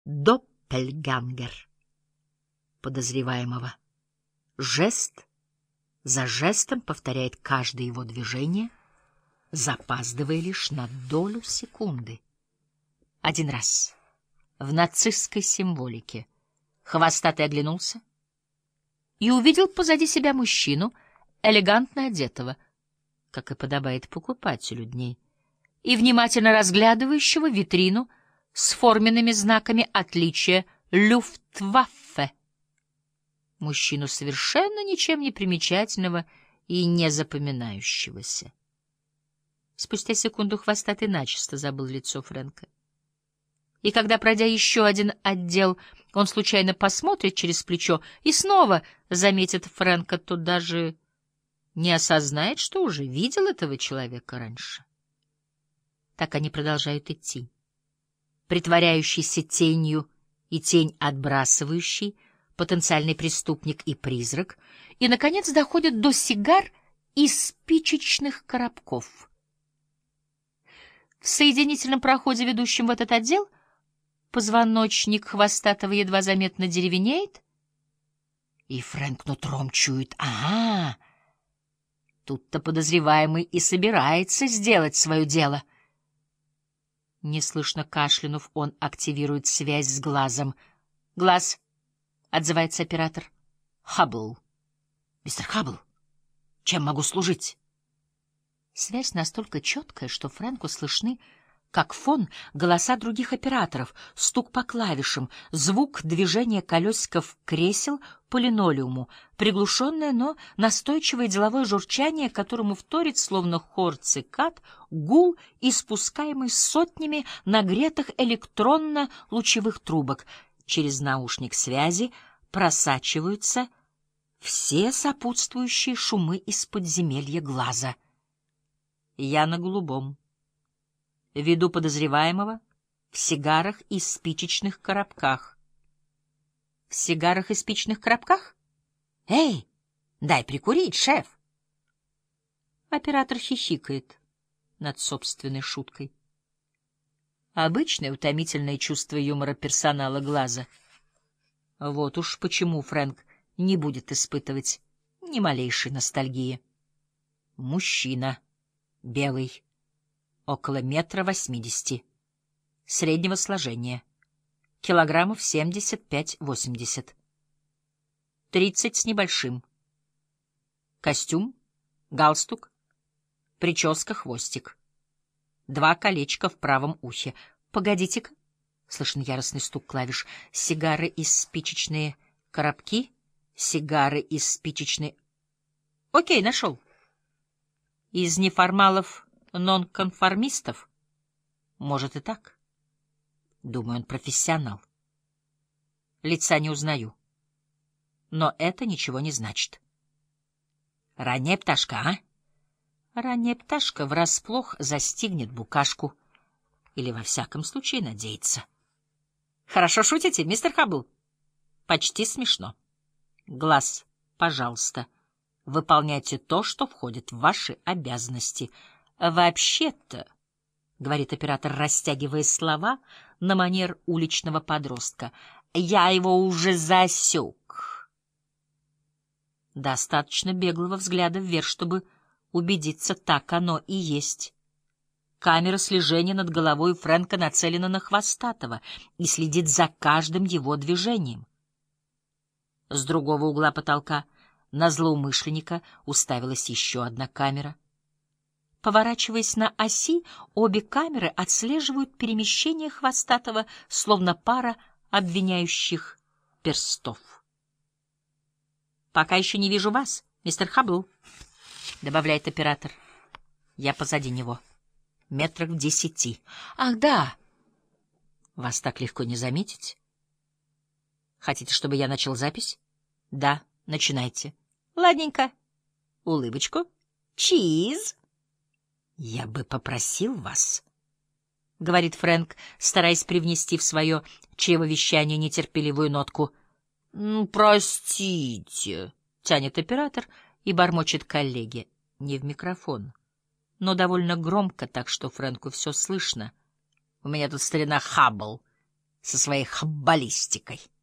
Доппельгангер подозреваемого. Жест за жестом повторяет каждое его движение, запаздывая лишь на долю секунды. Один раз в нацистской символике хвостатый оглянулся и увидел позади себя мужчину, элегантно одетого, как и подобает покупателю дней, и внимательно разглядывающего витрину с форменными знаками отличия Люфтваффе. Мужчину совершенно ничем не примечательного и не запоминающегося. Спустя секунду хвостатый начисто забыл лицо Фрэнка. И когда, пройдя еще один отдел, он случайно посмотрит через плечо и снова заметит Фрэнка, то даже не осознает, что уже видел этого человека раньше. Так они продолжают идти. Притворяющийся тенью и тень отбрасывающий, потенциальный преступник и призрак, и, наконец, доходят до сигар и спичечных коробков. В соединительном проходе, ведущем в этот отдел, позвоночник хвостатого едва заметно деревенеет, и Фрэнк нутром чует: ага, тут-то подозреваемый и собирается сделать свое дело. Неслышно кашлянув, он активирует связь с глазом. «Глаз», — отзывается оператор. «Хаббл». «Мистер Хаббл, чем могу служить?» Связь настолько четкая, что Фрэнку слышны, как фон, голоса других операторов, стук по клавишам, звук движения колесиков кресел по линолеуму, приглушенное, но настойчивое деловое журчание, которому вторит, словно хор цикад, гул, испускаемый сотнями нагретых электронно-лучевых трубок. Через наушник связи просачиваются все сопутствующие шумы из подземелья глаза. Я на голубом. Веду подозреваемого в сигарах и спичечных коробках. В сигарах и спичечных коробках? Эй, дай прикурить, шеф! Оператор хихикает над собственной шуткой. Обычное утомительное чувство юмора персонала глаза. Вот уж почему Фрэнк не будет испытывать ни малейшей ностальгии. Мужчина, белый, около 1,80 м, среднего сложения, килограммов 75-80, 30 с небольшим. Костюм, галстук, прическа, хвостик. 2 колечка в правом ухе. Погодите-ка, слышен яростный стук клавиш. Сигары и спичечные коробки, сигары и спичечные... Окей, нашел. Из неформалов нонконформистов? Может и так. Думаю, он профессионал. Лица не узнаю. Но это ничего не значит. Ранняя пташка, а? Ранняя пташка врасплох застигнет букашку. Или, во всяком случае, надеется. Хорошо шутите, мистер Хаббл? Почти смешно. Глаз, пожалуйста. Выполняйте то, что входит в ваши обязанности. Вообще-то, — говорит оператор, растягивая слова на манер уличного подростка, — я его уже засек. Достаточно беглого взгляда вверх, чтобы убедиться, так оно и есть. Камера слежения над головой Фрэнка нацелена на хвостатого и следит за каждым его движением. С другого угла потолка на злоумышленника уставилась еще одна камера. Поворачиваясь на оси, обе камеры отслеживают перемещение хвостатого, словно пара обвиняющих перстов. «Пока еще не вижу вас, мистер Хаббл», — добавляет оператор. «Я позади него, метрах в 10. Ах, да! Вас так легко не заметить. Хотите, чтобы я начал запись? Да, начинайте. Ладненько. Улыбочку. Чиз. Я бы попросил вас, — говорит Фрэнк, стараясь привнести в свое чревовещание нетерпеливую нотку. Простите, — тянет оператор и бормочет коллеге. Не в микрофон, но довольно громко, так что Фрэнку все слышно. У меня тут старина Хаббл со своей хаббалистикой.